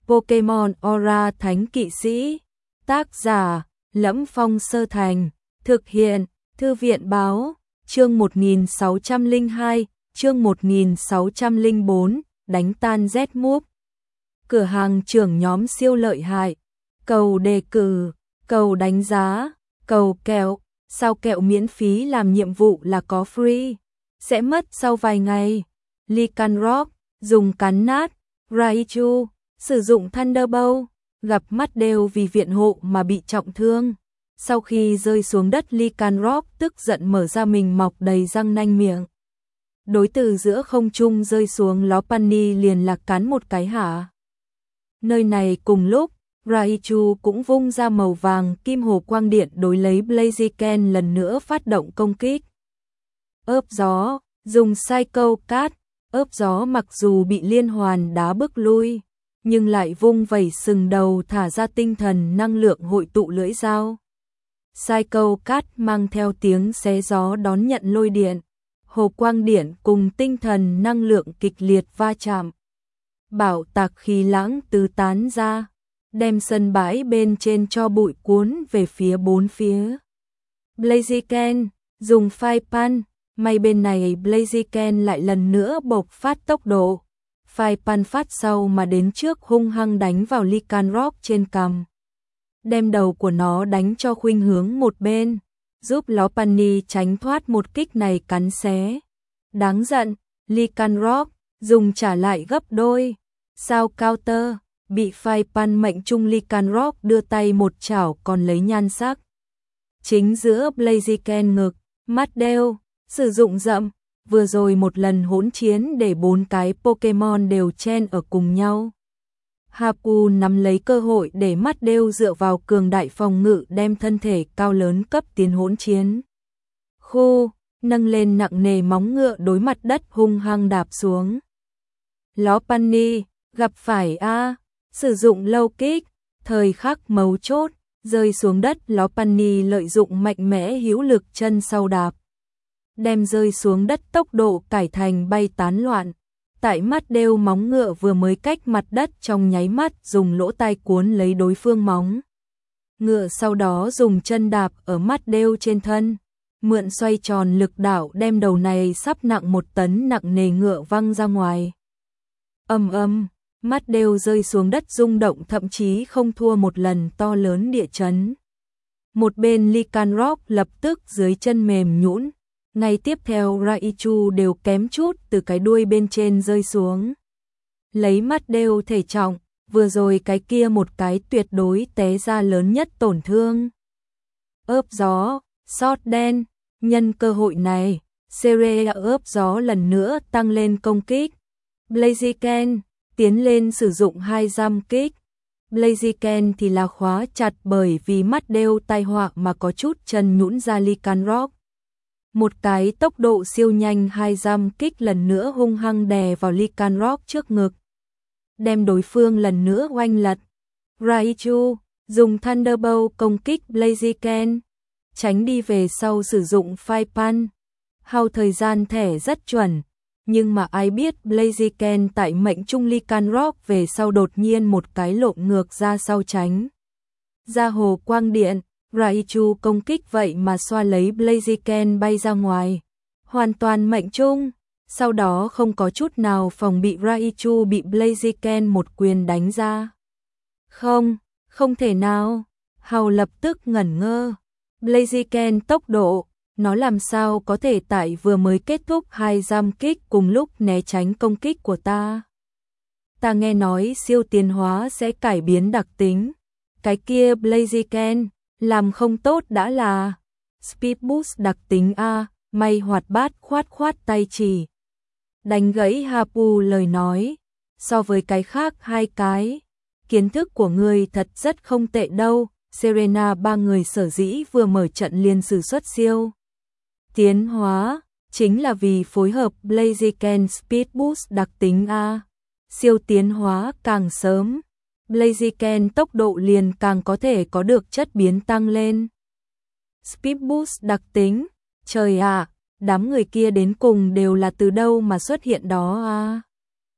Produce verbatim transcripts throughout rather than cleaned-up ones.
Pokemon Aura Thánh Kỵ Sĩ. Tác giả: Lẫm Phong Sơ Thành. Thực hiện: Thư viện báo. Chương một nghìn sáu trăm lẻ hai, chương một nghìn sáu trăm lẻ bốn, đánh tan Z-Move. Cửa hàng trưởng nhóm siêu lợi hại. Cầu đề cử, cầu đánh giá, cầu kẹo. Sao kẹo miễn phí làm nhiệm vụ là có free. Sẽ mất sau vài ngày. Lycanroc, dùng cắn nát. Raichu, sử dụng Thunderbolt, gặp mắt đều vì viện hộ mà bị trọng thương. Sau khi rơi xuống đất, Lycanroc tức giận mở ra mình mọc đầy răng nanh miệng. Đối từ giữa không trung rơi xuống, Lopunny liền lạc cắn một cái hả. Nơi này cùng lúc, Raichu cũng vung ra màu vàng kim hồ quang điện đối lấy Blaziken, lần nữa phát động công kích. Ớp gió, dùng Psycho Cat, ớp gió mặc dù bị liên hoàn đá bước lui, nhưng lại vung vẩy sừng đầu thả ra tinh thần năng lượng hội tụ lưỡi dao. Psycho Cat mang theo tiếng xé gió đón nhận lôi điện, hồ quang điện cùng tinh thần năng lượng kịch liệt va chạm. Bảo tạc khí lãng tứ tán ra, đem sân bãi bên trên cho bụi cuốn về phía bốn phía. Blaziken, dùng Fire Punch, may bên này Blaziken lại lần nữa bộc phát tốc độ. Fire Punch phát sau mà đến trước, hung hăng đánh vào Lycanroc trên cằm. Đem đầu của nó đánh cho khuynh hướng một bên, giúp Lopunny tránh thoát một kích này cắn xé. Đáng giận, Lycanroc, dùng trả lại gấp đôi. Sao counter, bị Fire Punch mệnh trung, Lycanroc đưa tay một chảo còn lấy nhan sắc. Chính giữa Blaziken ngực, mắt đeo, sử dụng dậm, vừa rồi một lần hỗn chiến để bốn cái Pokemon đều chen ở cùng nhau. Hapu nắm lấy cơ hội để mắt đeo dựa vào cường đại phòng ngự đem thân thể cao lớn cấp tiến hỗn chiến. Khu, nâng lên nặng nề móng ngựa đối mặt đất hung hăng đạp xuống. Lopunny, gặp phải A, sử dụng low kick, thời khắc mấu chốt, rơi xuống đất, Lopunny lợi dụng mạnh mẽ hữu lực chân sau đạp. Đem rơi xuống đất tốc độ cải thành bay tán loạn. Tại mắt đeo móng ngựa vừa mới cách mặt đất trong nháy mắt, dùng lỗ tai cuốn lấy đối phương móng ngựa, sau đó dùng chân đạp ở mắt đeo trên thân, mượn xoay tròn lực đảo đem đầu này sắp nặng một tấn nặng nề ngựa văng ra ngoài. Ầm ầm, mắt đeo rơi xuống đất rung động thậm chí không thua một lần to lớn địa chấn. Một bên Lycanroc lập tức dưới chân mềm nhũn. Ngay tiếp theo Raichu đều kém chút từ cái đuôi bên trên rơi xuống. Lấy mắt đeo thể trọng, vừa rồi cái kia một cái tuyệt đối té ra lớn nhất tổn thương. Ớp gió, sót đen, nhân cơ hội này, Cerea ớp gió lần nữa tăng lên công kích. Blaziken, tiến lên sử dụng hai giam kích. Blaziken thì là khóa chặt bởi vì mắt đeo tai họa mà có chút chân nhũn ra Lycanroc. Một cái tốc độ siêu nhanh hai giam kích lần nữa hung hăng đè vào Lycanroc trước ngực, đem đối phương lần nữa oanh lật. Raichu, dùng Thunderbolt công kích Blaziken, tránh đi về sau sử dụng Fire Punch. Hao thời gian thẻ rất chuẩn, nhưng mà ai biết Blaziken tại mệnh trung Lycanroc về sau đột nhiên một cái lộn ngược ra sau tránh ra hồ quang điện. Raichu công kích vậy mà xoa lấy Blaziken bay ra ngoài, hoàn toàn mệnh trung. Sau đó không có chút nào phòng bị, Raichu bị Blaziken một quyền đánh ra. Không, không thể nào. Hao lập tức ngẩn ngơ. Blaziken tốc độ, nó làm sao có thể tại vừa mới kết thúc hai giam kích cùng lúc né tránh công kích của ta. Ta nghe nói siêu tiến hóa sẽ cải biến đặc tính. Cái kia Blaziken làm không tốt đã là Speed Boost đặc tính A, may hoạt bát khoát khoát tay chỉ. Đánh gãy Hapu lời nói, so với cái khác hai cái, kiến thức của người thật rất không tệ đâu. Serena ba người sở dĩ vừa mở trận liền sử xuất siêu tiến hóa, chính là vì phối hợp Blaziken Speed Boost đặc tính A. Siêu tiến hóa càng sớm, Blaziken tốc độ liền càng có thể có được chất biến tăng lên. Speed Boost đặc tính, trời ạ, à, đám người kia đến cùng đều là từ đâu mà xuất hiện đó à?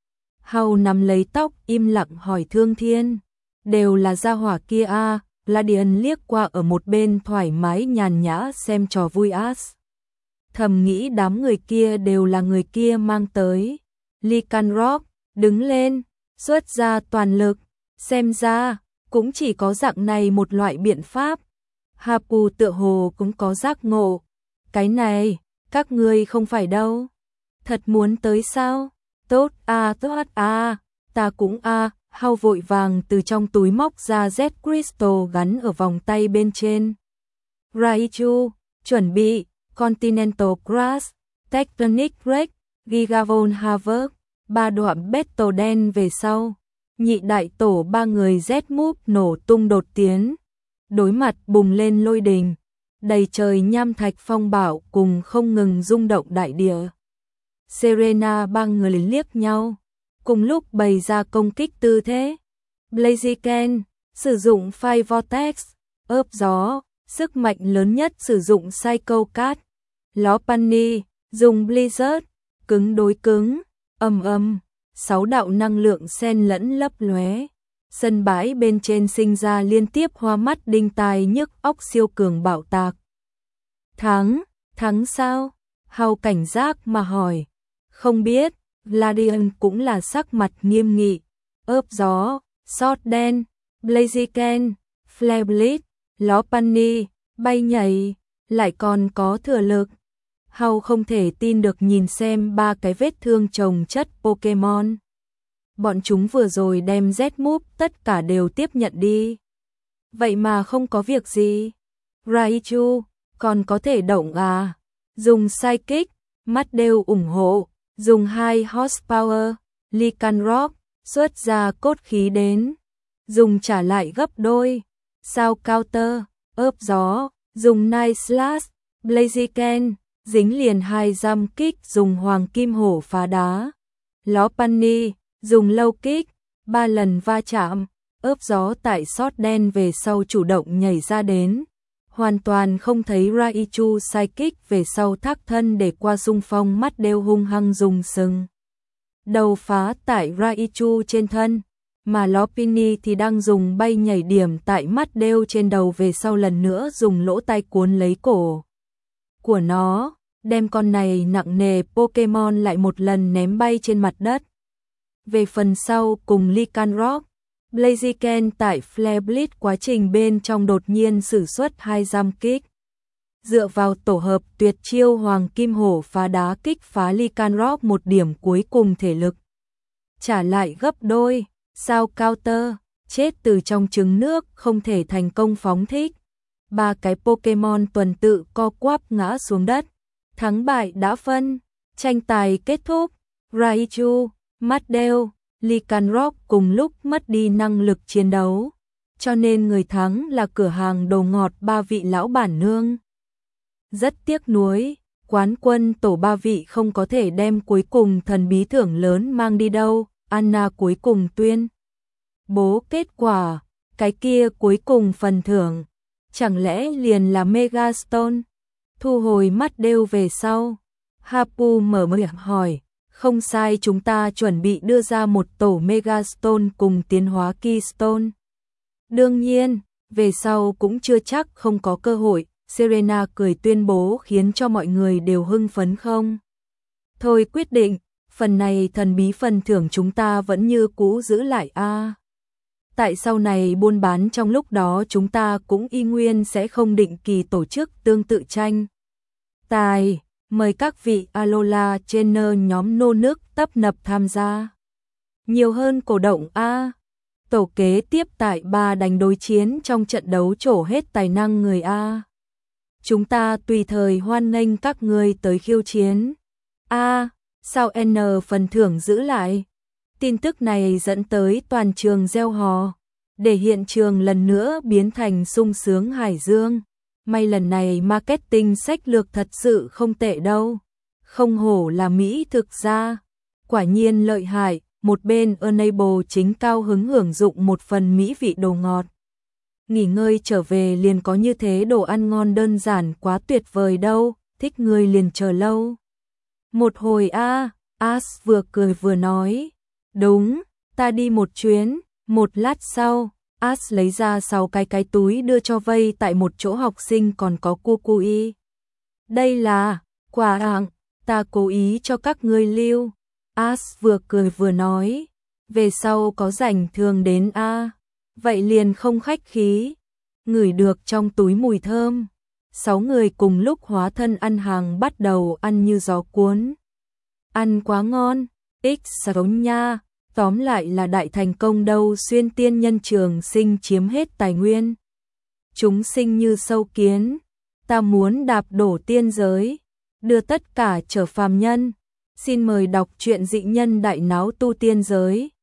Hầu nắm lấy tóc im lặng hỏi Thương Thiên. Đều là gia hỏa kia a à. Gladian liếc qua ở một bên thoải mái nhàn nhã xem trò vui as. Thầm nghĩ đám người kia đều là người kia mang tới. Lycanroc đứng lên, xuất ra toàn lực. Xem ra, cũng chỉ có dạng này một loại biện pháp. Hapu tựa hồ cũng có giác ngộ. Cái này, các ngươi không phải đâu. Thật muốn tới sao? Tốt a, à, tốt a, à, ta cũng a. À. Hao vội vàng từ trong túi móc ra Z Crystal gắn ở vòng tay bên trên. Raichu, chuẩn bị, Continental Crush, Tectonic Break, Gigavon Harvard, ba đoạn Battle đen về sau. Nhị đại tổ ba người Z-Move nổ tung đột tiến. Đối mặt bùng lên lôi đình. Đầy trời nham thạch phong bạo cùng không ngừng rung động đại địa. Serena ba người liếc nhau. Cùng lúc bày ra công kích tư thế. Blaziken, sử dụng Fire Vortex, ướp gió, sức mạnh lớn nhất sử dụng Psycho Cat. Lopunny, dùng Blizzard, cứng đối cứng, ầm ầm, sáu đạo năng lượng xen lẫn lấp lóe. Sân bãi bên trên sinh ra liên tiếp hoa mắt đinh tai nhức óc siêu cường bạo tạc. Thắng, thắng sao? Hầu cảnh giác mà hỏi. Không biết. Gladian cũng là sắc mặt nghiêm nghị, ướp gió, sót đen, Blaziken, Flare Blitz, Lopunny, bay nhảy, lại còn có thừa lực. Hầu không thể tin được nhìn xem ba cái vết thương chồng chất Pokemon. Bọn chúng vừa rồi đem Z-Move tất cả đều tiếp nhận đi. Vậy mà không có việc gì. Raichu, còn có thể động à? Dùng Psychic, mắt đều ủng hộ. Dùng hai horsepower, Lycanroc, xuất ra cốt khí đến. Dùng trả lại gấp đôi. Sao counter, ướp gió, dùng Night Slash, Blaziken, dính liền hai giam kích dùng hoàng kim hổ phá đá. Lopunny, dùng low kick, ba lần va chạm, ướp gió tại sót đen về sau chủ động nhảy ra đến. Hoàn toàn không thấy Raichu Psychic về sau thác thân để qua xung phong mắt đều hung hăng dùng sừng. Đầu phá tại Raichu trên thân, mà Lopunny thì đang dùng bay nhảy điểm tại mắt đều trên đầu về sau lần nữa dùng lỗ tai cuốn lấy cổ của nó, đem con này nặng nề Pokemon lại một lần ném bay trên mặt đất. Về phần sau cùng Lycanroc, Blaziken tại Flare Blitz quá trình bên trong đột nhiên sử xuất hai giam kích. Dựa vào tổ hợp tuyệt chiêu Hoàng Kim Hổ phá đá kích phá Lycanroc một điểm cuối cùng thể lực. Trả lại gấp đôi, sao counter, chết từ trong trứng nước không thể thành công phóng thích. Ba cái Pokemon tuần tự co quắp ngã xuống đất. Thắng bại đã phân, tranh tài kết thúc. Raichu, Maddeo, Lycanroc cùng lúc mất đi năng lực chiến đấu, cho nên người thắng là cửa hàng đồ ngọt ba vị lão bản nương. Rất tiếc nuối, quán quân tổ ba vị không có thể đem cuối cùng thần bí thưởng lớn mang đi đâu. Anna cuối cùng tuyên bố kết quả, cái kia cuối cùng phần thưởng, chẳng lẽ liền là Megastone? Thu hồi mắt đều về sau, Hapu mở miệng hỏi. Không sai, chúng ta chuẩn bị đưa ra một tổ Megastone cùng tiến hóa Keystone. Đương nhiên, về sau cũng chưa chắc không có cơ hội, Serena cười tuyên bố khiến cho mọi người đều hưng phấn không. Thôi quyết định, phần này thần bí phần thưởng chúng ta vẫn như cũ giữ lại a. À, tại sau này buôn bán trong lúc đó chúng ta cũng y nguyên sẽ không định kỳ tổ chức tương tự tranh tài. Mời các vị Alola Trainer nhóm nô nước tấp nập tham gia. Nhiều hơn cổ động A. Tổ kế tiếp tại ba đánh đối chiến trong trận đấu trổ hết tài năng người A. Chúng ta tùy thời hoan nghênh các người tới khiêu chiến. A. Sao N phần thưởng giữ lại? Tin tức này dẫn tới toàn trường reo hò, để hiện trường lần nữa biến thành sung sướng hải dương. May lần này marketing sách lược thật sự không tệ đâu. Không hổ là Mỹ thực ra. Quả nhiên lợi hại, một bên Enable chính cao hứng hưởng dụng một phần mỹ vị đồ ngọt. Nghỉ ngơi trở về liền có như thế đồ ăn ngon đơn giản quá tuyệt vời đâu, thích người liền chờ lâu. Một hồi a, à, As vừa cười vừa nói. Đúng, ta đi một chuyến. Một lát sau, As lấy ra sáu cái cái túi đưa cho vây tại một chỗ học sinh còn có cu cu y. Đây là quà tặng, ta cố ý cho các ngươi lưu. As vừa cười vừa nói, về sau có rảnh thường đến a. Vậy liền không khách khí. Ngửi được trong túi mùi thơm. Sáu người cùng lúc hóa thân ăn hàng bắt đầu ăn như gió cuốn. Ăn quá ngon, ích sống nha. Tóm lại là đại thành công đâu. Xuyên tiên nhân trường sinh chiếm hết tài nguyên. Chúng sinh như sâu kiến. Ta muốn đạp đổ tiên giới, đưa tất cả trở phàm nhân. Xin mời đọc truyện Dị Nhân Đại Náo Tu Tiên Giới.